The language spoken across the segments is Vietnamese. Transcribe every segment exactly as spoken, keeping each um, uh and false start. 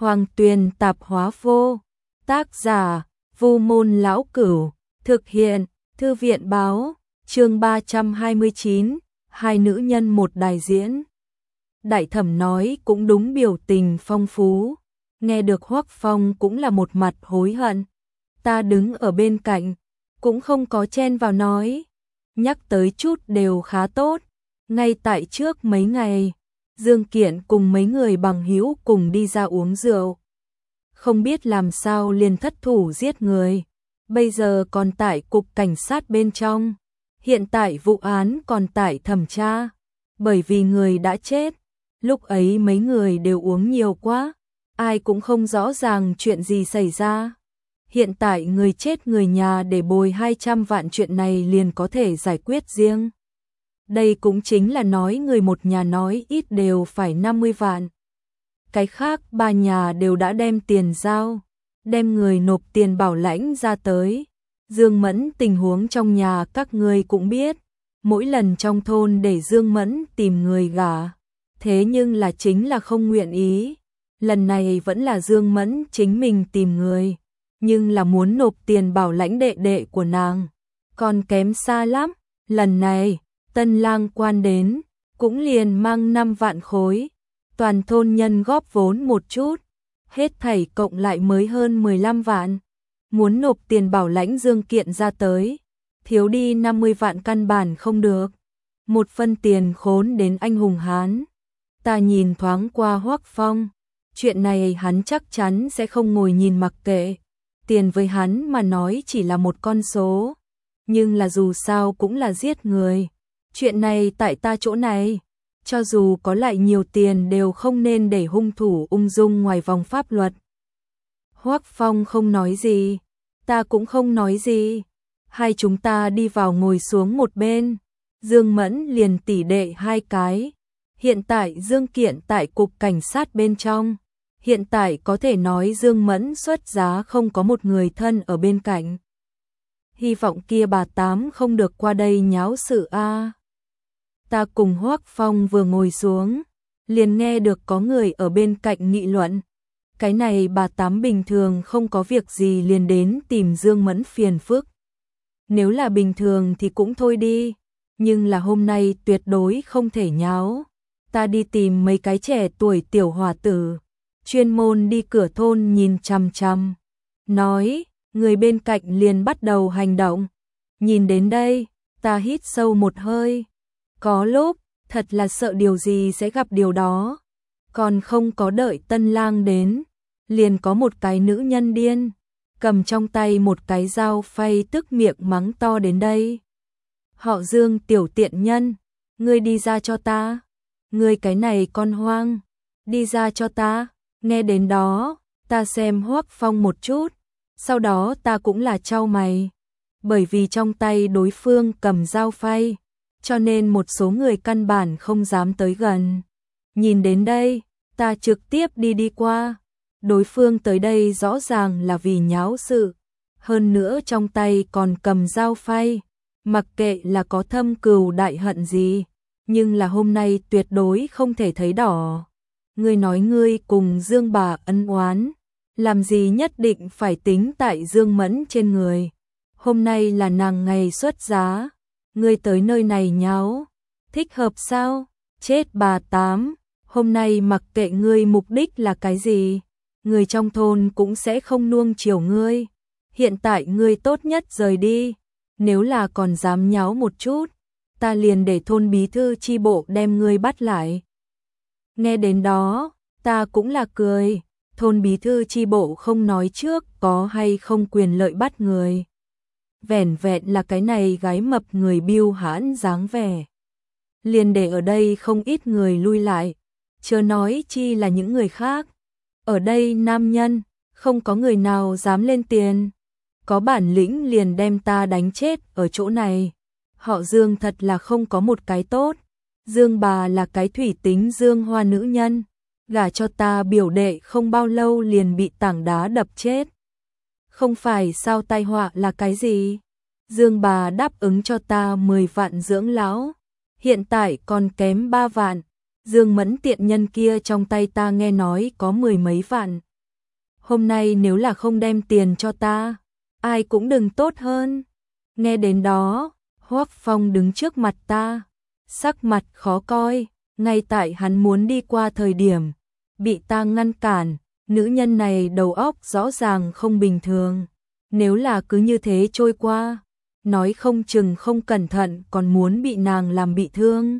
Hoàng Tuyền Tạp Hóa Vô. Tác giả: Vu Môn Lão Cửu. Thực hiện: Thư viện Báo. Chương ba trăm hai mươi chín. Hai nữ nhân một đài diễn. Đại thẩm nói cũng đúng, biểu tình phong phú. Nghe được Hoắc Phong cũng là một mặt hối hận. Ta đứng ở bên cạnh, cũng không có chen vào nói. Nhắc tới chút đều khá tốt. Ngay tại trước mấy ngày, Dương Kiện cùng mấy người bằng hữu cùng đi ra uống rượu. Không biết làm sao liền thất thủ giết người. Bây giờ còn tại cục cảnh sát bên trong. Hiện tại vụ án còn tại thẩm tra. Bởi vì người đã chết. Lúc ấy mấy người đều uống nhiều quá. Ai cũng không rõ ràng chuyện gì xảy ra. Hiện tại người chết người nhà để bồi hai trăm vạn, chuyện này liền có thể giải quyết riêng. Đây cũng chính là nói người một nhà nói ít đều phải năm mươi vạn. Cái khác ba nhà đều đã đem tiền giao, đem người nộp tiền bảo lãnh ra tới. Dương Mẫn tình huống trong nhà các ngươi cũng biết. Mỗi lần trong thôn để Dương Mẫn tìm người gả, thế nhưng là chính là không nguyện ý. Lần này vẫn là Dương Mẫn chính mình tìm người, nhưng là muốn nộp tiền bảo lãnh đệ đệ của nàng. Còn kém xa lắm. Lần này tân lang quan đến, cũng liền mang năm vạn khối. Toàn thôn nhân góp vốn một chút, hết thảy cộng lại mới hơn mười lăm vạn. Muốn nộp tiền bảo lãnh Dương Kiện ra tới, thiếu đi năm mươi vạn căn bản không được. Một phân tiền khốn đến anh hùng Hán. Ta nhìn thoáng qua Hoắc Phong, chuyện này hắn chắc chắn sẽ không ngồi nhìn mặc kệ. Tiền với hắn mà nói chỉ là một con số, nhưng là dù sao cũng là giết người. Chuyện này tại ta chỗ này, cho dù có lại nhiều tiền đều không nên để hung thủ ung dung ngoài vòng pháp luật. Hoắc Phong không nói gì, ta cũng không nói gì. Hai chúng ta đi vào ngồi xuống một bên. Dương Mẫn liền tỷ đệ hai cái. Hiện tại Dương Kiện tại cục cảnh sát bên trong. Hiện tại có thể nói Dương Mẫn xuất giá không có một người thân ở bên cạnh. Hy vọng kia bà Tám không được qua đây nháo sự a. Ta cùng Hoắc Phong vừa ngồi xuống, liền nghe được có người ở bên cạnh nghị luận. Cái này bà Tám bình thường không có việc gì liền đến tìm Dương Mẫn phiền phức. Nếu là bình thường thì cũng thôi đi, nhưng là hôm nay tuyệt đối không thể nháo. Ta đi tìm mấy cái trẻ tuổi tiểu hòa tử, chuyên môn đi cửa thôn nhìn chằm chằm. Nói, người bên cạnh liền bắt đầu hành động. Nhìn đến đây, ta hít sâu một hơi. Có lúc, thật là sợ điều gì sẽ gặp điều đó. Còn không có đợi tân lang đến, liền có một cái nữ nhân điên, cầm trong tay một cái dao phay tức miệng mắng to đến đây. Họ Dương tiểu tiện nhân, ngươi đi ra cho ta. Ngươi cái này con hoang, đi ra cho ta. Nghe đến đó, ta xem Hoắc Phong một chút, sau đó ta cũng là chau mày. Bởi vì trong tay đối phương cầm dao phay, cho nên một số người căn bản không dám tới gần. Nhìn đến đây, ta trực tiếp đi đi qua. Đối phương tới đây rõ ràng là vì nháo sự. Hơn nữa trong tay còn cầm dao phay. Mặc kệ là có thâm cừu đại hận gì, nhưng là hôm nay tuyệt đối không thể thấy đỏ. Ngươi nói ngươi cùng Dương bà ân oán, làm gì nhất định phải tính tại Dương Mẫn trên người. Hôm nay là nàng ngày xuất giá, ngươi tới nơi này nháo, thích hợp sao? Chết bà Tám, hôm nay mặc kệ ngươi mục đích là cái gì, người trong thôn cũng sẽ không nuông chiều ngươi. Hiện tại ngươi tốt nhất rời đi, nếu là còn dám nháo một chút, ta liền để thôn bí thư chi bộ đem ngươi bắt lại. Nghe đến đó, ta cũng là cười. Thôn bí thư chi bộ không nói trước có hay không quyền lợi bắt người. Vẻn vẹn là cái này gái mập người biêu hãn dáng vẻ, liền để ở đây không ít người lui lại, chớ nói chi là những người khác. Ở đây nam nhân, không có người nào dám lên tiền. Có bản lĩnh liền đem ta đánh chết ở chỗ này. Họ Dương thật là không có một cái tốt. Dương bà là cái thủy tính dương hoa nữ nhân, gả cho ta biểu đệ không bao lâu liền bị tảng đá đập chết. Không phải sao, tai họa là cái gì? Dương bà đáp ứng cho ta mười vạn dưỡng lão, hiện tại còn kém ba vạn. Dương Mẫn tiện nhân kia trong tay ta nghe nói có mười mấy vạn, hôm nay nếu là không đem tiền cho ta, ai cũng đừng tốt hơn. Nghe đến đó, Hoắc Phong đứng trước mặt ta, sắc mặt khó coi, ngay tại hắn muốn đi qua thời điểm, bị ta ngăn cản, nữ nhân này đầu óc rõ ràng không bình thường, nếu là cứ như thế trôi qua, nói không chừng không cẩn thận còn muốn bị nàng làm bị thương.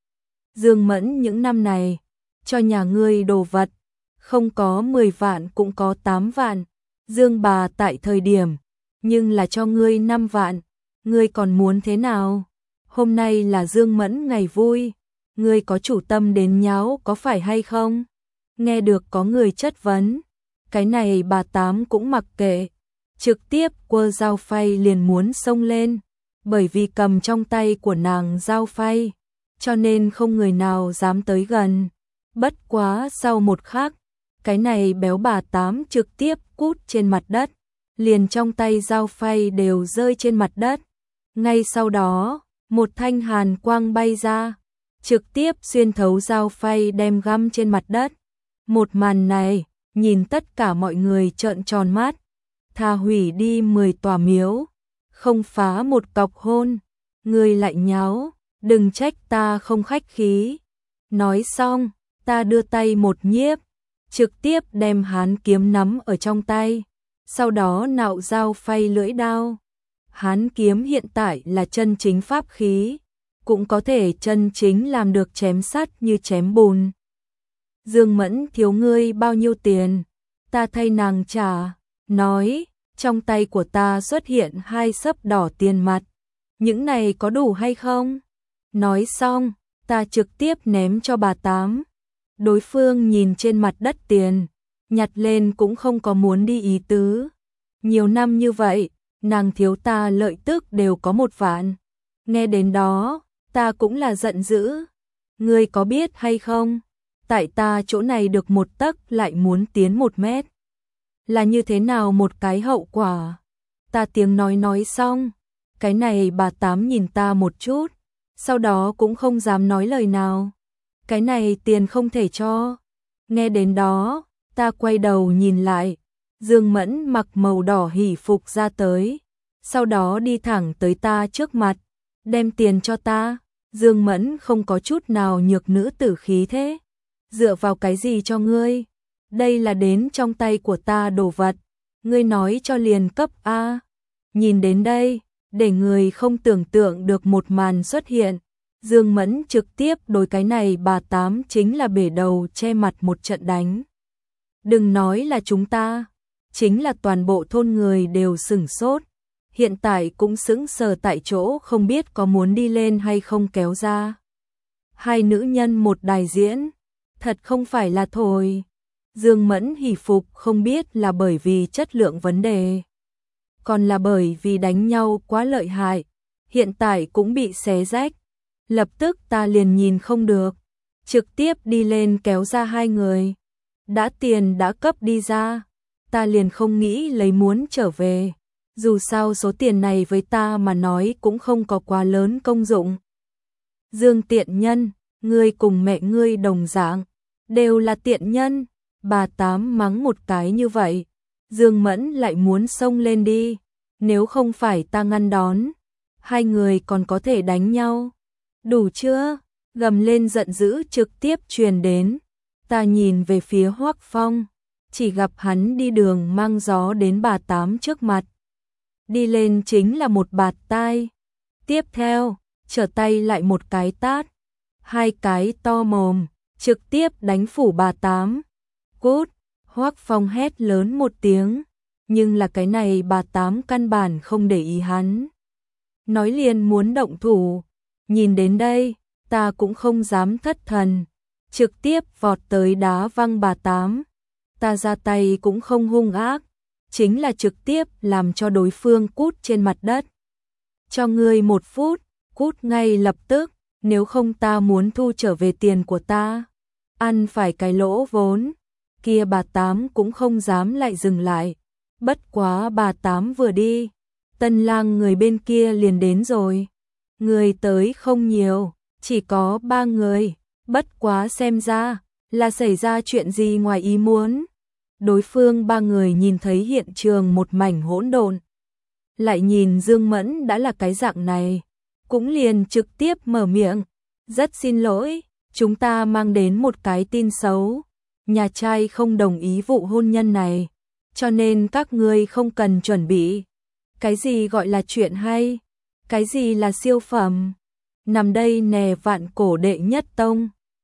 Dương Mẫn những năm này, cho nhà ngươi đồ vật, không có mười vạn cũng có tám vạn, Dương bà tại thời điểm, nhưng là cho ngươi năm vạn, ngươi còn muốn thế nào? Hôm nay là Dương Mẫn ngày vui, ngươi có chủ tâm đến nháo có phải hay không? Nghe được có người chất vấn, cái này bà Tám cũng mặc kệ, trực tiếp quơ dao phay liền muốn xông lên, bởi vì cầm trong tay của nàng dao phay, cho nên không người nào dám tới gần. Bất quá sau một khắc, cái này béo bà Tám trực tiếp cút trên mặt đất, liền trong tay dao phay đều rơi trên mặt đất. Ngay sau đó, một thanh hàn quang bay ra, trực tiếp xuyên thấu dao phay đem găm trên mặt đất. Một màn này, nhìn tất cả mọi người trợn tròn mắt, thà hủy đi mười tòa miếu, không phá một cọc hôn, người lại nháo, đừng trách ta không khách khí. Nói xong, ta đưa tay một nhiếp, trực tiếp đem hán kiếm nắm ở trong tay, sau đó nạo dao phay lưỡi đao. Hán kiếm hiện tại là chân chính pháp khí, cũng có thể chân chính làm được chém sắt như chém bùn. Dương Mẫn thiếu ngươi bao nhiêu tiền, ta thay nàng trả, nói, trong tay của ta xuất hiện hai xấp đỏ tiền mặt, những này có đủ hay không? Nói xong, ta trực tiếp ném cho bà Tám. Đối phương nhìn trên mặt đất tiền, nhặt lên cũng không có muốn đi ý tứ. Nhiều năm như vậy, nàng thiếu ta lợi tức đều có một vạn. Nghe đến đó, ta cũng là giận dữ. Ngươi có biết hay không? Tại ta chỗ này được một tấc lại muốn tiến một mét. Là như thế nào một cái hậu quả? Ta tiếng nói nói xong, cái này bà Tám nhìn ta một chút, sau đó cũng không dám nói lời nào. Cái này tiền không thể cho. Nghe đến đó, ta quay đầu nhìn lại, Dương Mẫn mặc màu đỏ hỉ phục ra tới, sau đó đi thẳng tới ta trước mặt, đem tiền cho ta. Dương Mẫn không có chút nào nhược nữ tử khí thế. Dựa vào cái gì cho ngươi? Đây là đến trong tay của ta đồ vật, ngươi nói cho liền cấp a. Nhìn đến đây, để người không tưởng tượng được một màn xuất hiện. Dương Mẫn trực tiếp đối cái này bà Tám chính là bể đầu che mặt một trận đánh. Đừng nói là chúng ta, chính là toàn bộ thôn người đều sửng sốt, hiện tại cũng sững sờ tại chỗ không biết có muốn đi lên hay không kéo ra. Hai nữ nhân một đài diễn, thật không phải là thổi. Dương Mẫn hỉ phục không biết là bởi vì chất lượng vấn đề, còn là bởi vì đánh nhau quá lợi hại, hiện tại cũng bị xé rách. Lập tức ta liền nhìn không được, trực tiếp đi lên kéo ra hai người. Đã tiền đã cấp đi ra, ta liền không nghĩ lấy muốn trở về. Dù sao số tiền này với ta mà nói cũng không có quá lớn công dụng. Dương tiện nhân, ngươi cùng mẹ ngươi đồng dạng, đều là tiện nhân. Bà Tám mắng một cái như vậy, Dương Mẫn lại muốn xông lên đi. Nếu không phải ta ngăn đón, hai người còn có thể đánh nhau. Đủ chưa? Gầm lên giận dữ trực tiếp truyền đến. Ta nhìn về phía Hoắc Phong, chỉ gặp hắn đi đường mang gió đến bà Tám trước mặt. Đi lên chính là một bạt tai. Tiếp theo, trở tay lại một cái tát. Hai cái to mồm, trực tiếp đánh phủ bà Tám. Cút! Hoắc Phong hét lớn một tiếng. Nhưng là cái này bà Tám căn bản không để ý hắn. Nói liền muốn động thủ. Nhìn đến đây, ta cũng không dám thất thần, trực tiếp vọt tới đá văng bà Tám. Ta ra tay cũng không hung ác, chính là trực tiếp làm cho đối phương cút trên mặt đất. Cho ngươi một phút, cút ngay lập tức, nếu không ta muốn thu trở về tiền của ta. Ăn phải cái lỗ vốn, kia bà Tám cũng không dám lại dừng lại. Bất quá bà Tám vừa đi, tân lang người bên kia liền đến rồi. Người tới không nhiều, chỉ có ba người, bất quá xem ra là xảy ra chuyện gì ngoài ý muốn. Đối phương ba người nhìn thấy hiện trường một mảnh hỗn độn, lại nhìn Dương Mẫn đã là cái dạng này, cũng liền trực tiếp mở miệng, rất xin lỗi, chúng ta mang đến một cái tin xấu, nhà trai không đồng ý vụ hôn nhân này, cho nên các ngươi không cần chuẩn bị. Cái gì gọi là chuyện hay? Cái gì là siêu phẩm? Nằm đây nè vạn cổ đệ nhất tông.